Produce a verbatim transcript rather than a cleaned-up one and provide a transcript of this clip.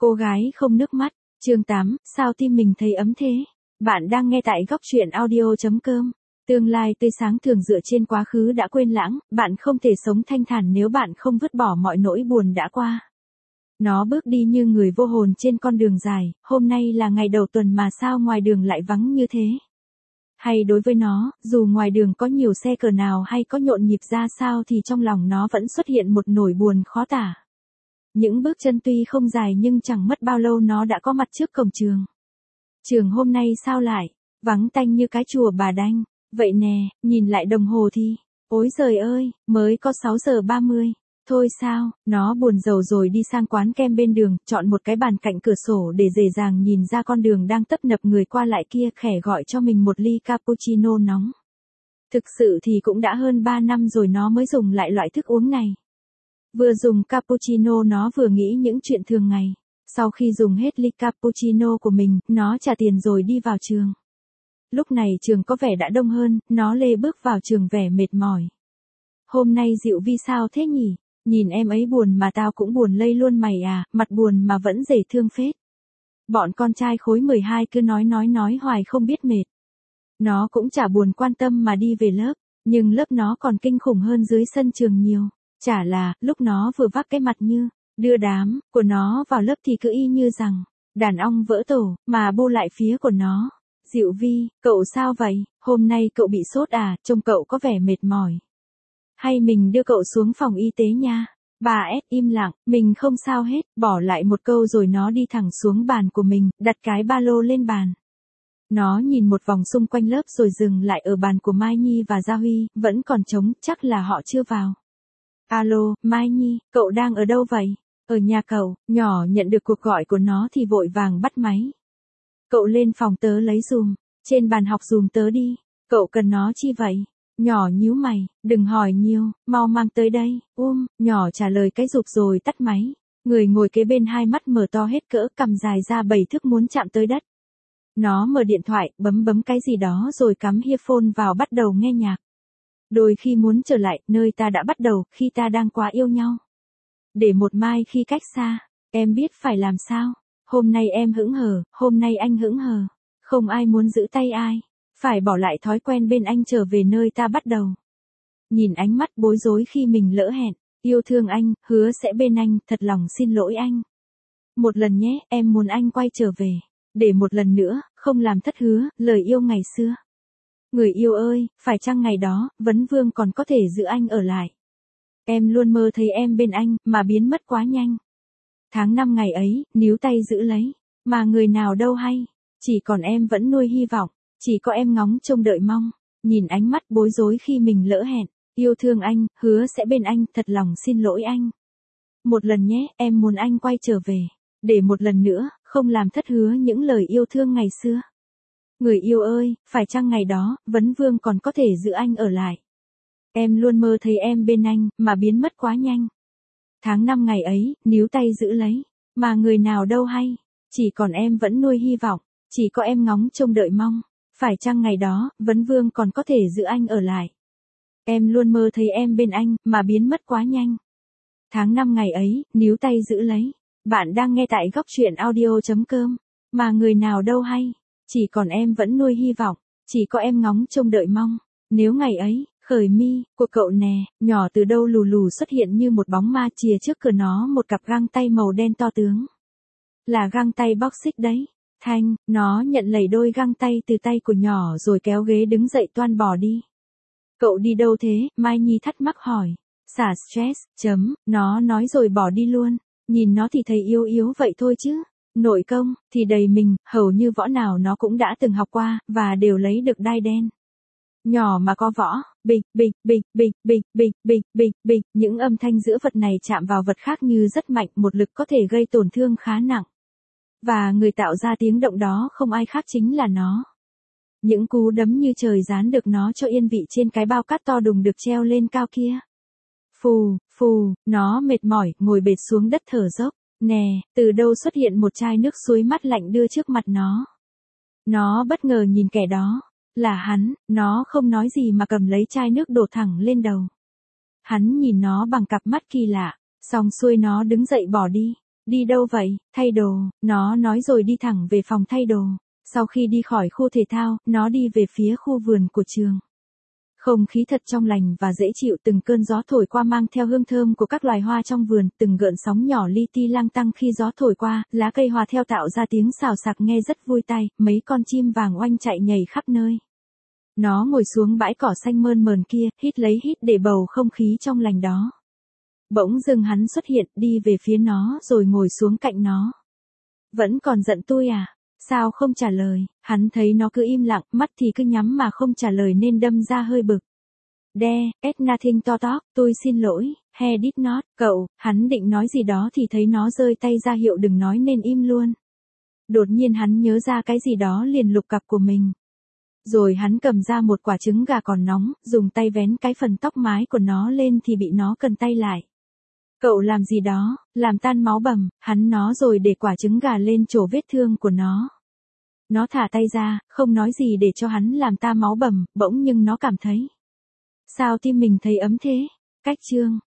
Cô gái không nước mắt, chương tám, sao tim mình thấy ấm thế? Bạn đang nghe tại góc truyện audio chấm com. Tương lai tươi sáng thường dựa trên quá khứ đã quên lãng, bạn không thể sống thanh thản nếu bạn không vứt bỏ mọi nỗi buồn đã qua. Nó bước đi như người vô hồn trên con đường dài, hôm nay là ngày đầu tuần mà sao ngoài đường lại vắng như thế? Hay đối với nó, dù ngoài đường có nhiều xe cờ nào hay có nhộn nhịp ra sao thì trong lòng nó vẫn xuất hiện một nỗi buồn khó tả. Những bước chân tuy không dài nhưng chẳng mất bao lâu nó đã có mặt trước cổng trường. Trường hôm nay sao lại vắng tanh như cái chùa Bà Đanh, vậy nè, nhìn lại đồng hồ thì, ối giời ơi, mới có sáu giờ ba mươi. Thôi sao, nó buồn rầu rồi đi sang quán kem bên đường, chọn một cái bàn cạnh cửa sổ để dễ dàng nhìn ra con đường đang tấp nập người qua lại kia, khẽ gọi cho mình một ly cappuccino nóng. Thực sự thì cũng đã hơn ba năm rồi nó mới dùng lại loại thức uống này. Vừa dùng cappuccino nó vừa nghĩ những chuyện thường ngày. Sau khi dùng hết ly cappuccino của mình, nó trả tiền rồi đi vào trường. Lúc này trường có vẻ đã đông hơn, nó lê bước vào trường vẻ mệt mỏi. Hôm nay Diệu Vi sao thế nhỉ? Nhìn em ấy buồn mà tao cũng buồn lây luôn mày à, mặt buồn mà vẫn dễ thương phết. Bọn con trai khối mười hai cứ nói nói nói hoài không biết mệt. Nó cũng chả buồn quan tâm mà đi về lớp, nhưng lớp nó còn kinh khủng hơn dưới sân trường nhiều. Chả là, lúc nó vừa vác cái mặt như đưa đám của nó vào lớp thì cứ y như rằng đàn ong vỡ tổ, mà bu lại phía của nó. Diệu Vi, cậu sao vậy? Hôm nay cậu bị sốt à? Trông cậu có vẻ mệt mỏi. Hay mình đưa cậu xuống phòng y tế nha? Bà S im lặng, mình không sao hết, bỏ lại một câu rồi nó đi thẳng xuống bàn của mình, đặt cái ba lô lên bàn. Nó nhìn một vòng xung quanh lớp rồi dừng lại ở bàn của Mai Nhi và Gia Huy, vẫn còn trống, chắc là họ chưa vào. Alo, Mai Nhi, cậu đang ở đâu vậy? Ở nhà cậu. Nhỏ nhận được cuộc gọi của nó thì vội vàng bắt máy. Cậu lên phòng tớ lấy dùm, trên bàn học dùm tớ đi. Cậu cần nó chi vậy? Nhỏ nhíu mày, đừng hỏi nhiều, mau mang tới đây. Um, nhỏ trả lời cái rụp rồi tắt máy. Người ngồi kế bên hai mắt mở to hết cỡ, cằm dài ra bảy thước muốn chạm tới đất. Nó mở điện thoại, bấm bấm cái gì đó rồi cắm earphone vào bắt đầu nghe nhạc. Đôi khi muốn trở lại, nơi ta đã bắt đầu, khi ta đang quá yêu nhau. Để một mai khi cách xa, em biết phải làm sao. Hôm nay em hững hờ, hôm nay anh hững hờ. Không ai muốn giữ tay ai. Phải bỏ lại thói quen bên anh trở về nơi ta bắt đầu. Nhìn ánh mắt bối rối khi mình lỡ hẹn. Yêu thương anh, hứa sẽ bên anh, thật lòng xin lỗi anh. Một lần nhé, em muốn anh quay trở về. Để một lần nữa, không làm thất hứa, lời yêu ngày xưa. Người yêu ơi, phải chăng ngày đó, Vấn Vương còn có thể giữ anh ở lại. Em luôn mơ thấy em bên anh, mà biến mất quá nhanh. Tháng năm ngày ấy, níu tay giữ lấy, mà người nào đâu hay. Chỉ còn em vẫn nuôi hy vọng, chỉ có em ngóng trông đợi mong. Nhìn ánh mắt bối rối khi mình lỡ hẹn. Yêu thương anh, hứa sẽ bên anh, thật lòng xin lỗi anh. Một lần nhé, em muốn anh quay trở về. Để một lần nữa, không làm thất hứa những lời yêu thương ngày xưa. Người yêu ơi, phải chăng ngày đó, Vấn Vương còn có thể giữ anh ở lại. Em luôn mơ thấy em bên anh, mà biến mất quá nhanh. Tháng năm ngày ấy, níu tay giữ lấy, mà người nào đâu hay. Chỉ còn em vẫn nuôi hy vọng, chỉ có em ngóng trông đợi mong. Phải chăng ngày đó, Vấn Vương còn có thể giữ anh ở lại. Em luôn mơ thấy em bên anh, mà biến mất quá nhanh. Tháng năm ngày ấy, níu tay giữ lấy. Bạn đang nghe tại góc truyện audio chấm com. Mà người nào đâu hay. Chỉ còn em vẫn nuôi hy vọng, chỉ có em ngóng trông đợi mong. Nếu ngày ấy, khởi mi, của cậu nè, nhỏ từ đâu lù lù xuất hiện như một bóng ma chìa trước cửa nó một cặp găng tay màu đen to tướng. Là găng tay boxing đấy. Thanh, nó nhận lấy đôi găng tay từ tay của nhỏ rồi kéo ghế đứng dậy toan bỏ đi. Cậu đi đâu thế? Mai Nhi thắc mắc hỏi. Xả stress, chấm, nó nói rồi bỏ đi luôn. Nhìn nó thì thấy yếu yếu vậy thôi chứ. Nội công, thì đầy mình, hầu như võ nào nó cũng đã từng học qua, và đều lấy được đai đen. Nhỏ mà có võ, bịch, bịch, bịch, bịch, bịch, bịch, bịch, bịch, bịch, những âm thanh giữa vật này chạm vào vật khác như rất mạnh, một lực có thể gây tổn thương khá nặng. Và người tạo ra tiếng động đó không ai khác chính là nó. Những cú đấm như trời giáng được nó cho yên vị trên cái bao cát to đùng được treo lên cao kia. Phù, phù, nó mệt mỏi, ngồi bệt xuống đất thở dốc. Nè, từ đâu xuất hiện một chai nước suối mát lạnh đưa trước mặt nó. Nó bất ngờ nhìn kẻ đó. Là hắn, nó không nói gì mà cầm lấy chai nước đổ thẳng lên đầu. Hắn nhìn nó bằng cặp mắt kỳ lạ, xong xuôi nó đứng dậy bỏ đi. Đi đâu vậy? Thay đồ, nó nói rồi đi thẳng về phòng thay đồ. Sau khi đi khỏi khu thể thao, nó đi về phía khu vườn của trường. Không khí thật trong lành và dễ chịu, từng cơn gió thổi qua mang theo hương thơm của các loài hoa trong vườn, từng gợn sóng nhỏ li ti lang tăng khi gió thổi qua, lá cây hòa theo tạo ra tiếng xào xạc nghe rất vui tai, mấy con chim vàng oanh chạy nhảy khắp nơi. Nó ngồi xuống bãi cỏ xanh mơn mờn kia, hít lấy hít để bầu không khí trong lành đó. Bỗng dưng hắn xuất hiện, đi về phía nó rồi ngồi xuống cạnh nó. Vẫn còn giận tôi à? Sao không trả lời? Hắn thấy nó cứ im lặng, mắt thì cứ nhắm mà không trả lời nên đâm ra hơi bực. Đe, it's nothing to talk, tôi xin lỗi, he did not, cậu, hắn định nói gì đó thì thấy nó giơ tay ra hiệu đừng nói nên im luôn. Đột nhiên hắn nhớ ra cái gì đó liền lục cặp của mình. Rồi hắn cầm ra một quả trứng gà còn nóng, dùng tay vén cái phần tóc mái của nó lên thì bị nó cần tay lại. Cậu làm gì đó, làm tan máu bầm, hắn nó rồi để quả trứng gà lên chỗ vết thương của nó. Nó thả tay ra, không nói gì để cho hắn làm ta máu bầm, bỗng nhưng nó cảm thấy. Sao tim mình thấy ấm thế? Cách chương.